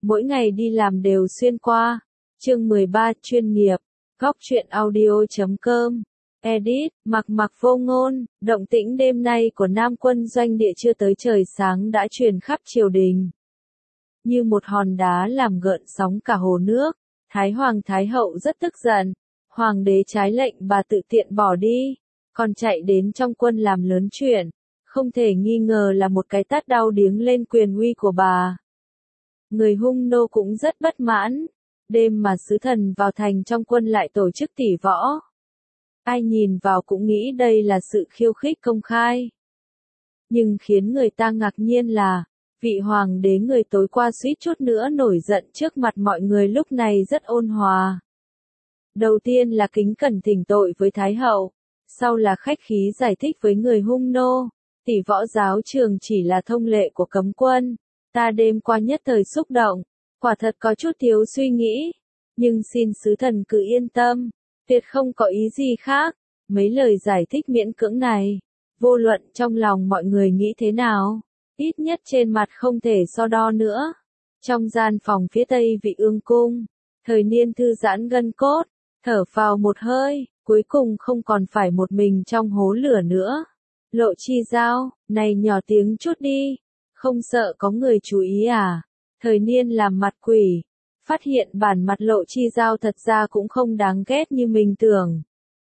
mỗi ngày đi làm đều xuyên qua. Chương 13 chuyên nghiệp. Góc truyện audio.com. Edit, mặc vô ngôn, động tĩnh đêm nay của Nam quân doanh địa chưa tới trời sáng đã truyền khắp triều đình. Như một hòn đá làm gợn sóng cả hồ nước, Thái Hoàng Thái Hậu rất tức giận. Hoàng đế trái lệnh bà tự tiện bỏ đi, còn chạy đến trong quân làm lớn chuyện, không thể nghi ngờ là một cái tát đau điếng lên quyền uy của bà. Người hung nô cũng rất bất mãn, đêm mà sứ thần vào thành trong quân lại tổ chức tỷ võ. Ai nhìn vào cũng nghĩ đây là sự khiêu khích công khai. Nhưng khiến người ta ngạc nhiên là, vị hoàng đế người tối qua suýt chút nữa nổi giận trước mặt mọi người lúc này rất ôn hòa. Đầu tiên là kính cẩn thỉnh tội với Thái Hậu, sau là khách khí giải thích với người hung nô, tỷ võ giáo trường chỉ là thông lệ của cấm quân, ta đêm qua nhất thời xúc động, quả thật có chút thiếu suy nghĩ, nhưng xin sứ thần cứ yên tâm, tuyệt không có ý gì khác. Mấy lời giải thích miễn cưỡng này, vô luận trong lòng mọi người nghĩ thế nào, ít nhất trên mặt không thể so đo nữa. Trong gian phòng phía tây Vị Ương cung, Thời Niên thư giãn gân cốt, thở phào một hơi, cuối cùng không còn phải một mình trong hố lửa nữa. Lộ Chi Giao, này nhỏ tiếng chút đi, không sợ có người chú ý à? Thời Niên làm mặt quỷ, phát hiện bản mặt Lộ Chi Giao thật ra cũng không đáng ghét như mình tưởng.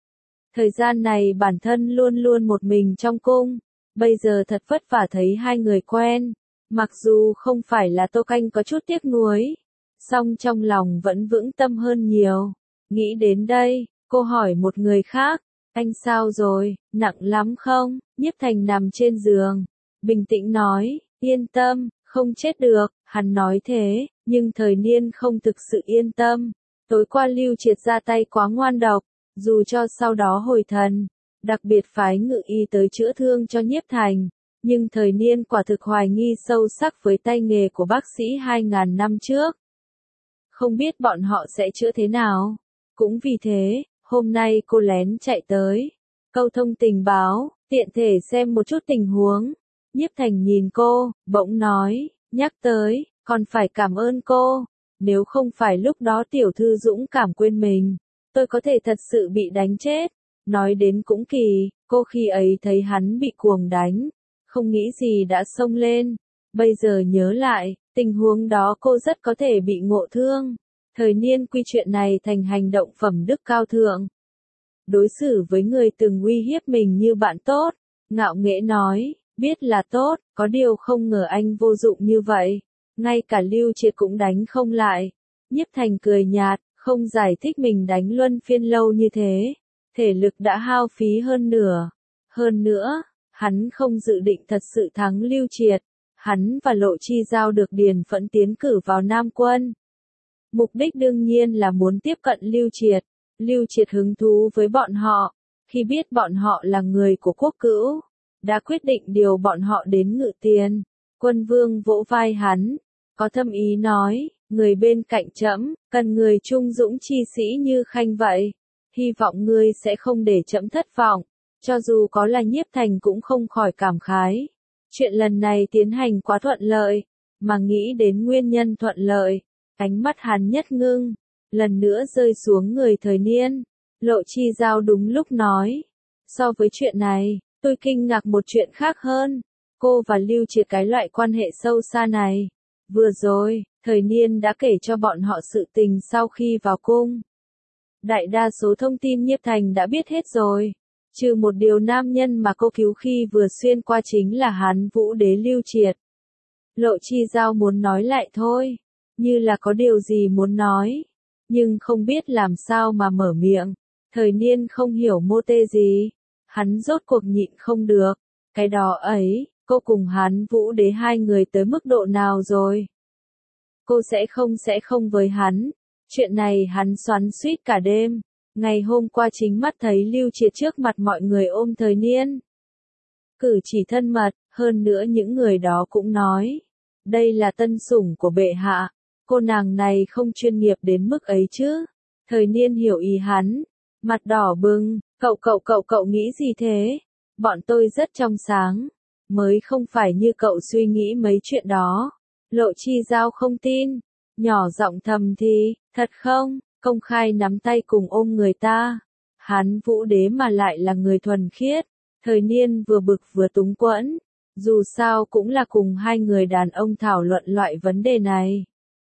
Thời gian này bản thân luôn luôn một mình trong cung, bây giờ thật vất vả thấy hai người quen, mặc dù không phải là Tô Canh có chút tiếc nuối, song trong lòng vẫn vững tâm hơn nhiều. Nghĩ đến đây, cô hỏi một người khác, anh sao rồi, nặng lắm không? Nhiếp Thành nằm trên giường, bình tĩnh nói, yên tâm, không chết được. Hắn nói thế, nhưng Thời Niên không thực sự yên tâm. Tối qua Lưu Triệt ra tay quá ngoan độc, dù cho sau đó hồi thần, đặc biệt phái ngự y tới chữa thương cho Nhiếp Thành, nhưng Thời Niên quả thực hoài nghi sâu sắc với tay nghề của bác sĩ 2000 năm trước. Không biết bọn họ sẽ chữa thế nào. Cũng vì thế, hôm nay cô lén chạy tới, câu thông tình báo, tiện thể xem một chút tình huống. Nhiếp Thành nhìn cô, bỗng nói, nhắc tới, còn phải cảm ơn cô, nếu không phải lúc đó tiểu thư dũng cảm quên mình, tôi có thể thật sự bị đánh chết. Nói đến cũng kỳ, cô khi ấy thấy hắn bị cuồng đánh, không nghĩ gì đã xông lên, bây giờ nhớ lại, tình huống đó cô rất có thể bị ngộ thương. Thời Niên quy chuyện này thành hành động phẩm đức cao thượng. Đối xử với người từng uy hiếp mình như bạn tốt, ngạo nghễ nói, biết là tốt, có điều không ngờ anh vô dụng như vậy, ngay cả Lưu Triệt cũng đánh không lại. Nhiếp Thành cười nhạt, không giải thích mình đánh luân phiên lâu như thế, thể lực đã hao phí hơn nửa. Hơn nữa, hắn không dự định thật sự thắng Lưu Triệt, hắn và Lộ Chi Giao được Điền Phẫn tiến cử vào Nam quân. Mục đích đương nhiên là muốn tiếp cận Lưu Triệt. Lưu Triệt hứng thú với bọn họ, khi biết bọn họ là người của quốc cữu, đã quyết định điều bọn họ đến Ngự Tiền. Quân Vương vỗ vai hắn, có thâm ý nói, người bên cạnh trẫm, cần người trung dũng chi sĩ như Khanh vậy, hy vọng ngươi sẽ không để trẫm thất vọng. Cho dù có là Nhiếp Thành cũng không khỏi cảm khái. Chuyện lần này tiến hành quá thuận lợi, mà nghĩ đến nguyên nhân thuận lợi, ánh mắt hắn nhất ngưng, lần nữa rơi xuống người Thời Niên. Lộ Chi Giao đúng lúc nói, so với chuyện này, tôi kinh ngạc một chuyện khác hơn, cô và Lưu Triệt cái loại quan hệ sâu xa này. Vừa rồi, Thời Niên đã kể cho bọn họ sự tình sau khi vào cung. Đại đa số thông tin Nhiếp Thành đã biết hết rồi, trừ một điều nam nhân mà cô cứu khi vừa xuyên qua chính là Hán Vũ Đế Lưu Triệt. Lộ Chi Giao muốn nói lại thôi, như là có điều gì muốn nói, nhưng không biết làm sao mà mở miệng. Thời Niên không hiểu mô tê gì, hắn rốt cuộc nhịn không được, cái đó ấy, cô cùng Hán Vũ Đế hai người tới mức độ nào rồi? Cô sẽ không với hắn, chuyện này hắn xoắn xuýt cả đêm, ngày hôm qua chính mắt thấy Lưu Triệt trước mặt mọi người ôm Thời Niên. Cử chỉ thân mật, hơn nữa những người đó cũng nói, đây là tân sủng của bệ hạ. Cô nàng này không chuyên nghiệp đến mức ấy chứ. Thời Niên hiểu ý hắn, mặt đỏ bừng, cậu nghĩ gì thế? Bọn tôi rất trong sáng, mới không phải như cậu suy nghĩ mấy chuyện đó. Lộ Chi Giao không tin, Nhỏ giọng thầm thì, thật không, công khai nắm tay cùng ôm người ta. Hắn Vũ Đế mà lại là người thuần khiết, thời niên vừa bực vừa túng quẫn, dù sao cũng là cùng hai người đàn ông thảo luận loại vấn đề này.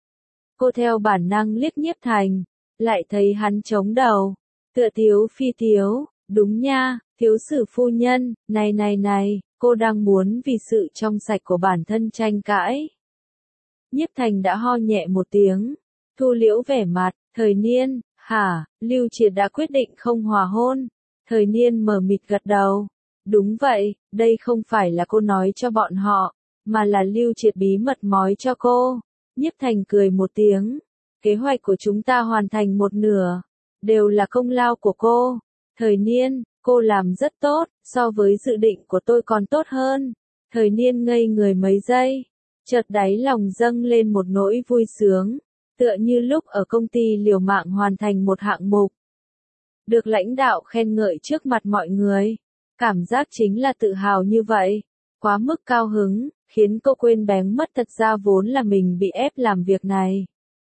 Cô theo bản năng liếc Nhiếp Thành, lại thấy hắn chống đầu, tựa thiếu phi thiếu, đúng nha, thiếu sử phu nhân, này, cô đang muốn vì sự trong sạch của bản thân tranh cãi. Nhiếp Thành đã ho nhẹ một tiếng, thu liễu vẻ mặt, thời niên, hả, Lưu Triệt đã quyết định không hòa hôn, thời niên mờ mịt gật đầu. Đúng vậy, đây không phải là cô nói cho bọn họ, mà là Lưu Triệt bí mật mói cho cô. Nhiếp Thành cười một tiếng, kế hoạch của chúng ta hoàn thành một nửa, đều là công lao của cô. Thời niên, cô làm rất tốt, so với dự định của tôi còn tốt hơn. Thời niên ngây người mấy giây, chợt đáy lòng dâng lên một nỗi vui sướng, tựa như lúc ở công ty liều mạng hoàn thành một hạng mục. Được lãnh đạo khen ngợi trước mặt mọi người, cảm giác chính là tự hào như vậy, quá mức cao hứng, khiến cô quên bén mất thật ra vốn là mình bị ép làm việc này.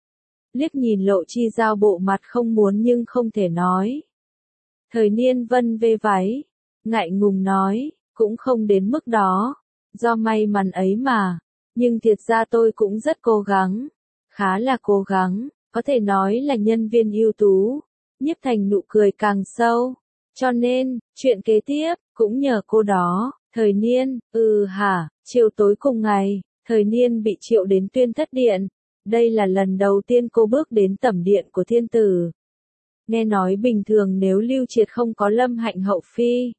Liếc nhìn Lộ Chi Giao bộ mặt không muốn nhưng không thể nói. Thời niên vân vê váy, ngại ngùng nói, cũng không đến mức đó, do may mắn ấy mà, nhưng thiệt ra tôi cũng rất cố gắng, khá là cố gắng, có thể nói là nhân viên ưu tú. Nhiếp Thành nụ cười càng sâu, cho nên, chuyện kế tiếp, cũng nhờ cô đó. Thời niên, hả, chiều tối cùng ngày, thời niên bị triệu đến Tuyên Thất Điện. Đây là lần đầu tiên cô bước đến tẩm điện của thiên tử. Nghe nói bình thường nếu Lưu Triệt không có Lâm Hạnh hậu phi,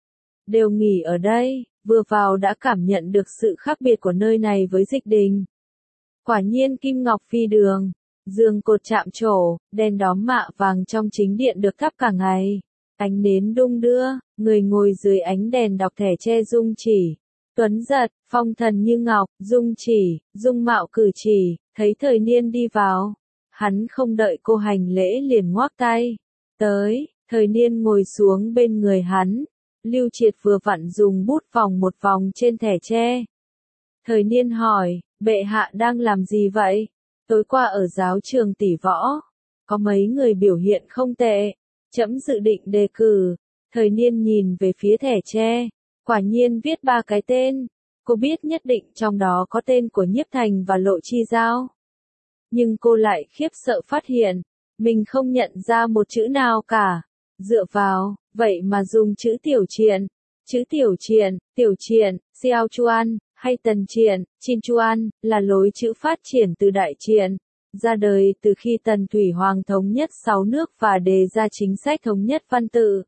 đều nghỉ ở đây, vừa vào đã cảm nhận được sự khác biệt của nơi này với Dịch Đình. Quả nhiên kim ngọc phi đường, giường cột chạm trổ, đèn đóm mạ vàng trong chính điện được thắp cả ngày. Ánh nến đung đưa, người ngồi dưới ánh đèn đọc thẻ tre dung chỉ. Tuấn giật, phong thần như ngọc, dung chỉ, dung mạo cử chỉ, thấy thời niên đi vào. Hắn không đợi cô hành lễ liền ngoác tay. Tới, thời niên ngồi xuống bên người hắn. Lưu Triệt vừa vặn dùng bút vòng một vòng trên thẻ tre. Thời niên hỏi, bệ hạ đang làm gì vậy? Tối qua ở giáo trường tỷ võ, có mấy người biểu hiện không tệ. Trẫm dự định đề cử. Thời niên nhìn về phía thẻ tre, quả nhiên viết 3 cái tên. Cô biết nhất định trong đó có tên của Nhiếp Thành và Lộ Chi Giao. Nhưng cô lại khiếp sợ phát hiện, mình không nhận ra một chữ nào cả. Dựa vào, vậy mà dùng chữ tiểu triện. Chữ tiểu triện, Xiao Chuan, hay Tần Triện, Chin Chuan, là lối chữ phát triển từ Đại Triện. Ra đời từ khi Tần Thủy Hoàng thống nhất 6 nước và đề ra chính sách thống nhất văn tự.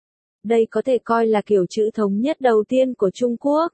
Đây có thể coi là kiểu chữ thống nhất đầu tiên của Trung Quốc.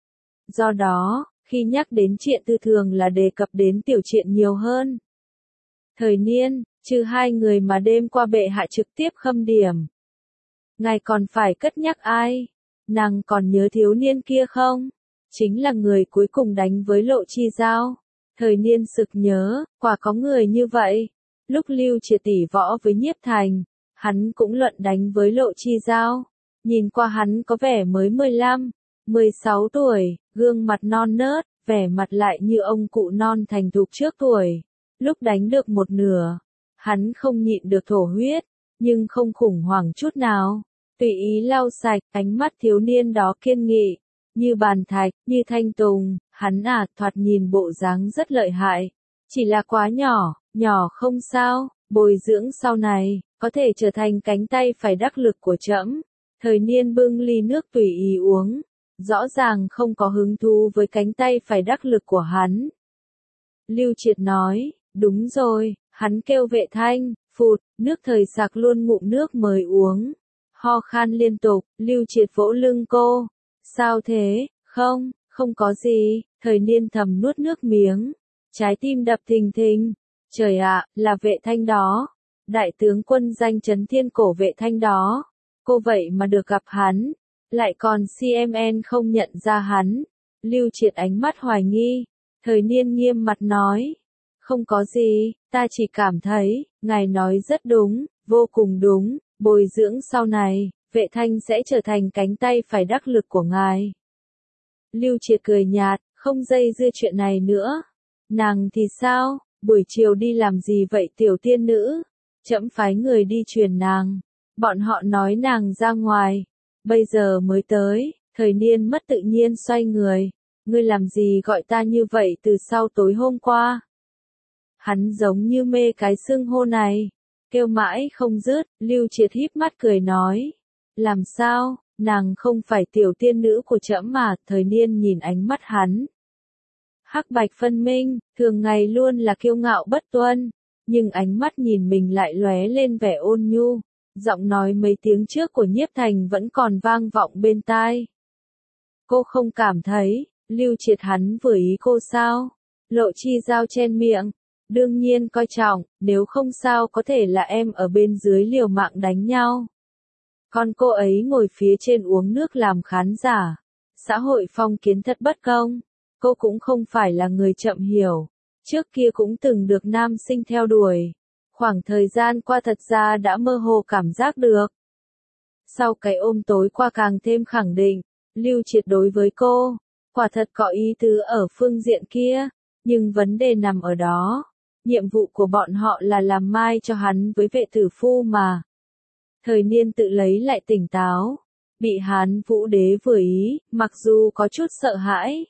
Do đó, khi nhắc đến triện tư thường là đề cập đến tiểu triện nhiều hơn. Thời niên, trừ hai người mà đêm qua bệ hạ trực tiếp khâm điểm. Ngài còn phải cất nhắc ai? Nàng còn nhớ thiếu niên kia không? Chính là người cuối cùng đánh với Lộ Chi Giao. Thời niên sực nhớ, quả có người như vậy. Lúc Lưu Triệt tỷ võ với Nhiếp Thành, hắn cũng luận đánh với Lộ Chi Giao. Nhìn qua hắn có vẻ mới 15, 16 tuổi, gương mặt non nớt, vẻ mặt lại như ông cụ non thành thục trước tuổi. Lúc đánh được một nửa, hắn không nhịn được thổ huyết, nhưng không khủng hoảng chút nào. Tùy ý lau sạch, ánh mắt thiếu niên đó kiên nghị, như bàn thạch, như thanh tùng, hắn thoạt nhìn bộ dáng rất lợi hại. Chỉ là quá nhỏ không sao, bồi dưỡng sau này, có thể trở thành cánh tay phải đắc lực của trẫm. Thời niên bưng ly nước tùy ý uống, rõ ràng không có hứng thú với cánh tay phải đắc lực của hắn. Lưu Triệt nói, đúng rồi, hắn kêu Vệ Thanh, phụt, nước thời sặc luôn ngụm nước mới uống. Ho khan liên tục, Lưu Triệt vỗ lưng cô. Sao thế, không có gì, thời niên thầm nuốt nước miếng. Trái tim đập thình thình. Trời ạ, là Vệ Thanh đó. Đại tướng quân danh chấn thiên cổ Vệ Thanh đó. Cô vậy mà được gặp hắn. Lại còn CMN không nhận ra hắn. Lưu Triệt ánh mắt hoài nghi. Thời niên nghiêm mặt nói. Không có gì, ta chỉ cảm thấy, ngài nói rất đúng, vô cùng đúng. Bồi dưỡng sau này, Vệ Thanh sẽ trở thành cánh tay phải đắc lực của ngài. Lưu Triệt cười nhạt, không dây dưa chuyện này nữa. Nàng thì sao? buổi chiều đi làm gì vậy tiểu tiên nữ? Trẫm phái người đi truyền nàng. Bọn họ nói nàng ra ngoài. Bây giờ mới tới, Thời Niên mất tự nhiên xoay người. Ngươi làm gì gọi ta như vậy từ sau tối hôm qua? Hắn giống như mê cái xưng hô này. Kêu mãi không dứt, Lưu Triệt híp mắt cười nói. Làm sao, nàng không phải tiểu tiên nữ của trẫm mà, Thời Niên nhìn ánh mắt hắn. Hắc bạch phân minh, thường ngày luôn là kiêu ngạo bất tuân, nhưng ánh mắt nhìn mình lại lóe lên vẻ ôn nhu, giọng nói mấy tiếng trước của Nhiếp Thành vẫn còn vang vọng bên tai. Cô không cảm thấy, Lưu Triệt hắn vừa ý cô sao? Lộ Chi Giao chen miệng, đương nhiên coi trọng, nếu không sao có thể là em ở bên dưới liều mạng đánh nhau. Còn cô ấy ngồi phía trên uống nước làm khán giả. Xã hội phong kiến thật bất công. Cô cũng không phải là người chậm hiểu. Trước kia cũng từng được nam sinh theo đuổi. Khoảng thời gian qua thật ra đã mơ hồ cảm giác được. Sau cái ôm tối qua càng thêm khẳng định, Lưu Triệt đối với cô, quả thật có ý tứ ở phương diện kia, nhưng vấn đề nằm ở đó. Nhiệm vụ của bọn họ là làm mai cho hắn với vệ tử phu mà. Thời Niên tự lấy lại tỉnh táo, bị Hán Vũ Đế vừa ý, mặc dù có chút sợ hãi,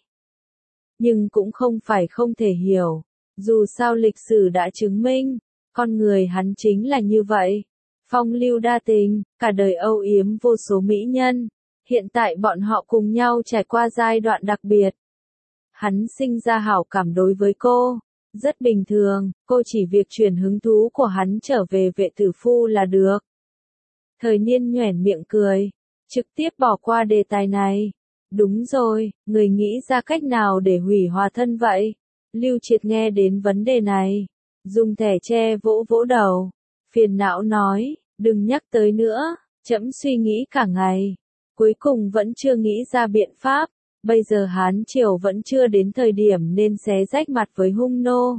nhưng cũng không phải không thể hiểu, dù sao lịch sử đã chứng minh, con người hắn chính là như vậy, phong lưu đa tình, cả đời âu yếm vô số mỹ nhân, hiện tại bọn họ cùng nhau trải qua giai đoạn đặc biệt. Hắn sinh ra hảo cảm đối với cô, rất bình thường, cô chỉ việc chuyển hứng thú của hắn trở về vệ tử phu là được. Thời Niên nhoẻn miệng cười, trực tiếp bỏ qua đề tài này. Đúng rồi, người nghĩ ra cách nào để hủy hòa thân vậy? Lưu Triệt nghe đến vấn đề này, dùng thẻ tre vỗ vỗ đầu, phiền não nói, đừng nhắc tới nữa, trẫm suy nghĩ cả ngày, cuối cùng vẫn chưa nghĩ ra biện pháp, bây giờ Hán Triều vẫn chưa đến thời điểm nên xé rách mặt với hung nô.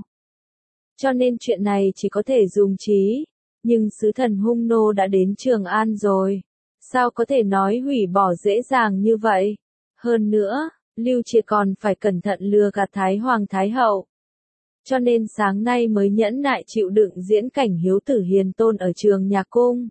Cho nên chuyện này chỉ có thể dùng trí. Nhưng sứ thần hung nô đã đến Trường An rồi. Sao có thể nói hủy bỏ dễ dàng như vậy? Hơn nữa, Lưu Triệt còn phải cẩn thận lừa gạt Thái Hoàng Thái Hậu. Cho nên sáng nay mới nhẫn nại chịu đựng diễn cảnh hiếu tử hiền tôn ở Trường Nhạc Cung.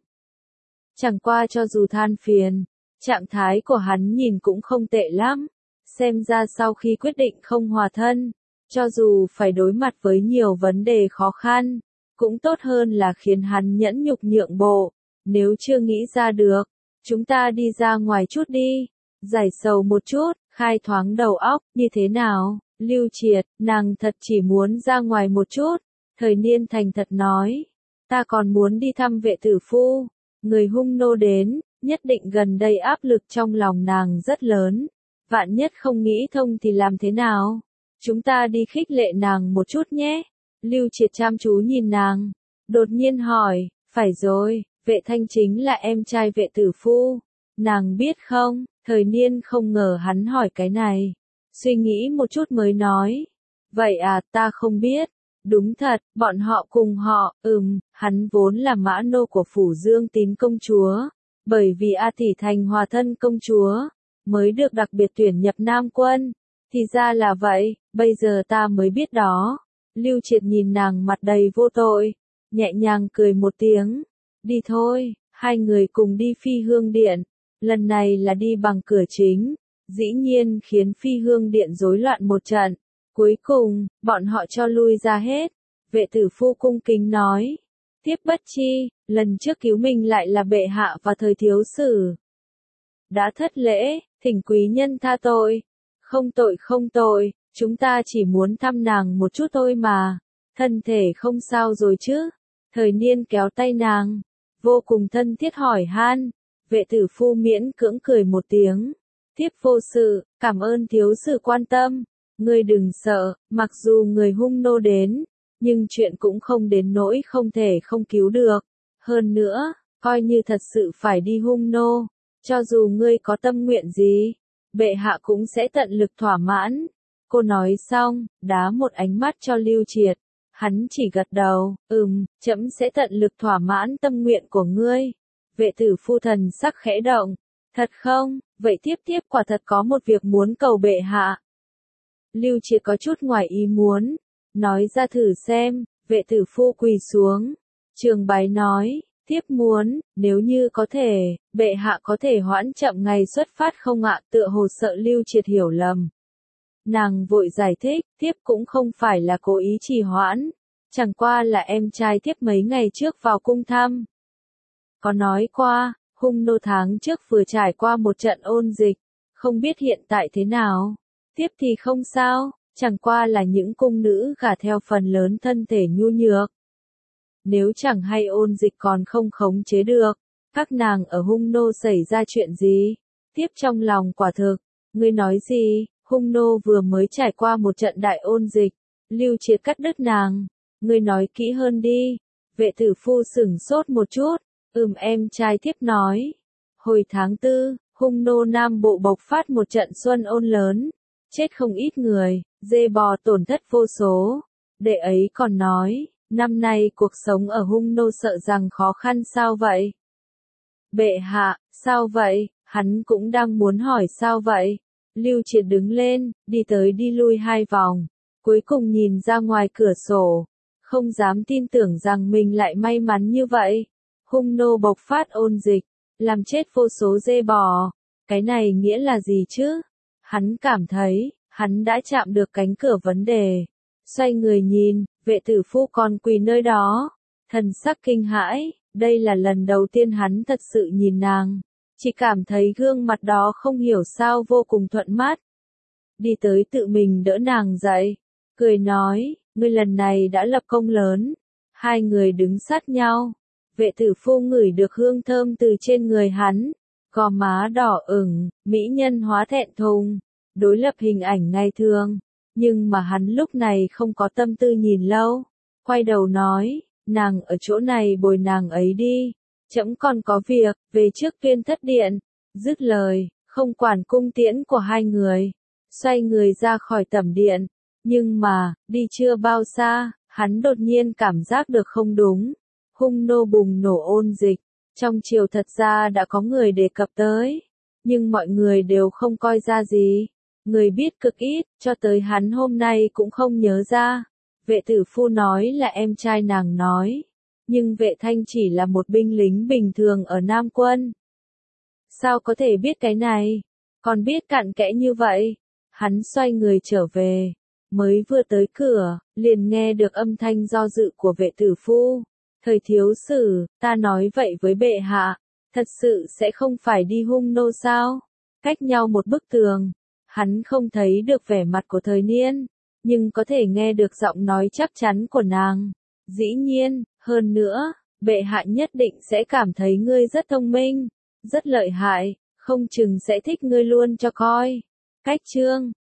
Chẳng qua cho dù than phiền, trạng thái của hắn nhìn cũng không tệ lắm. Xem ra sau khi quyết định không hòa thân, cho dù phải đối mặt với nhiều vấn đề khó khăn, cũng tốt hơn là khiến hắn nhẫn nhục nhượng bộ. Nếu chưa nghĩ ra được, chúng ta đi ra ngoài chút đi, giải sầu một chút, khai thoáng đầu óc, như thế nào? Lưu Triệt, nàng thật chỉ muốn ra ngoài một chút. Thời Niên thành thật nói, ta còn muốn đi thăm vệ tử phu. Người hung nô đến, nhất định gần đây áp lực trong lòng nàng rất lớn. Vạn nhất không nghĩ thông thì làm thế nào? Chúng ta đi khích lệ nàng một chút nhé. Lưu Triệt chăm chú nhìn nàng, đột nhiên hỏi, phải rồi, vệ thanh chính là em trai vệ tử phu, nàng biết không? Thời Niên không ngờ hắn hỏi cái này, suy nghĩ một chút mới nói, vậy à, ta không biết, đúng thật, bọn họ cùng họ, hắn vốn là mã nô của phủ Dương Tín công chúa, bởi vì A Tỷ thành hòa thân công chúa, mới được đặc biệt tuyển nhập Nam quân, thì ra là vậy, bây giờ ta mới biết đó. Lưu Triệt nhìn nàng mặt đầy vô tội, nhẹ nhàng cười một tiếng, đi thôi, hai người cùng đi Phi Hương Điện, lần này là đi bằng cửa chính, dĩ nhiên khiến Phi Hương Điện rối loạn một trận, cuối cùng, bọn họ cho lui ra hết, vệ tử phu cung kính nói, tiếp bất chi, lần trước cứu mình lại là bệ hạ và thời thiếu sử. Đã thất lễ, thỉnh quý nhân tha tội, không tội. Chúng ta chỉ muốn thăm nàng một chút thôi mà, thân thể không sao rồi chứ? Thời Niên kéo tay nàng, vô cùng thân thiết hỏi han, vệ tử phu miễn cưỡng cười một tiếng, tiếp vô sự, cảm ơn thiếu sử quan tâm, ngươi đừng sợ, mặc dù người hung nô đến, nhưng chuyện cũng không đến nỗi không thể không cứu được, hơn nữa, coi như thật sự phải đi hung nô, cho dù ngươi có tâm nguyện gì, bệ hạ cũng sẽ tận lực thỏa mãn. Cô nói xong, đá một ánh mắt cho Lưu Triệt. Hắn chỉ gật đầu, trẫm sẽ tận lực thỏa mãn tâm nguyện của ngươi. Vệ tử phu thần sắc khẽ động. Thật không? Vậy tiếp quả thật có một việc muốn cầu bệ hạ. Lưu Triệt có chút ngoài ý muốn. nói ra thử xem, vệ tử phu quỳ xuống. Trường bái nói, thiếp muốn, nếu như có thể, bệ hạ có thể hoãn chậm ngày xuất phát không ạ, tựa hồ sợ Lưu Triệt hiểu lầm. Nàng vội giải thích, thiếp cũng không phải là cố ý trì hoãn, chẳng qua là em trai thiếp mấy ngày trước vào cung thăm. Có nói qua, hung nô tháng trước vừa trải qua một trận ôn dịch, không biết hiện tại thế nào. Tiếp thì không sao, chẳng qua là những cung nữ gả theo phần lớn thân thể nhu nhược. Nếu chẳng hay ôn dịch còn không khống chế được, các nàng ở hung nô xảy ra chuyện gì? Tiếp trong lòng quả thực, ngươi nói gì, hung nô vừa mới trải qua một trận đại ôn dịch, Lưu Triệt cắt đứt nàng, ngươi nói kỹ hơn đi. Vệ tử phu sửng sốt một chút, em trai tiếp nói. Hồi tháng 4, hung nô Nam Bộ bộc phát một trận xuân ôn lớn, chết không ít người, dê bò tổn thất vô số. Đệ ấy còn nói, năm nay cuộc sống ở hung nô sợ rằng khó khăn sao vậy? Bệ hạ, sao vậy? Hắn cũng đang muốn hỏi sao vậy? Lưu Triệt đứng lên, đi tới đi lui 2 vòng, cuối cùng nhìn ra ngoài cửa sổ, không dám tin tưởng rằng mình lại may mắn như vậy. Hung nô bộc phát ôn dịch, làm chết vô số dê bò, cái này nghĩa là gì chứ? Hắn cảm thấy, hắn đã chạm được cánh cửa vấn đề. Xoay người nhìn, vệ tử phu còn quỳ nơi đó, thần sắc kinh hãi, đây là lần đầu tiên hắn thật sự nhìn nàng, chỉ cảm thấy gương mặt đó không hiểu sao vô cùng thuận mắt. Đi tới tự mình đỡ nàng dậy, cười nói, ngươi lần này đã lập công lớn. Hai người đứng sát nhau, vệ tử phu ngửi được hương thơm từ trên người hắn, gò má đỏ ửng, mỹ nhân hóa thẹn thùng, đối lập hình ảnh ngày thường. Nhưng mà hắn lúc này không có tâm tư nhìn lâu, quay đầu nói, nàng ở chỗ này bồi nàng ấy đi, trẫm còn có việc, về trước Tuyên Thất Điện. Dứt lời, không quản cung tiễn của hai người, xoay người ra khỏi tẩm điện. Nhưng mà, đi chưa bao xa, hắn đột nhiên cảm giác được không đúng. Hung nô bùng nổ ôn dịch, trong triều thật ra đã có người đề cập tới, nhưng mọi người đều không coi ra gì. Người biết cực ít, cho tới hắn hôm nay cũng không nhớ ra. Vệ tử phu nói là em trai nàng nói, nhưng vệ thanh chỉ là một binh lính bình thường ở Nam Quân. Sao có thể biết cái này? Còn biết cặn kẽ như vậy? Hắn xoay người trở về, mới vừa tới cửa, liền nghe được âm thanh do dự của vệ tử phu. Thời thiếu sử, ta nói vậy với bệ hạ, thật sự sẽ không phải đi hung nô sao? Cách nhau một bức tường. Hắn không thấy được vẻ mặt của Thời Niên, nhưng có thể nghe được giọng nói chắc chắn của nàng. Dĩ nhiên, hơn nữa, bệ hạ nhất định sẽ cảm thấy ngươi rất thông minh, rất lợi hại, không chừng sẽ thích ngươi luôn cho coi. Cách chương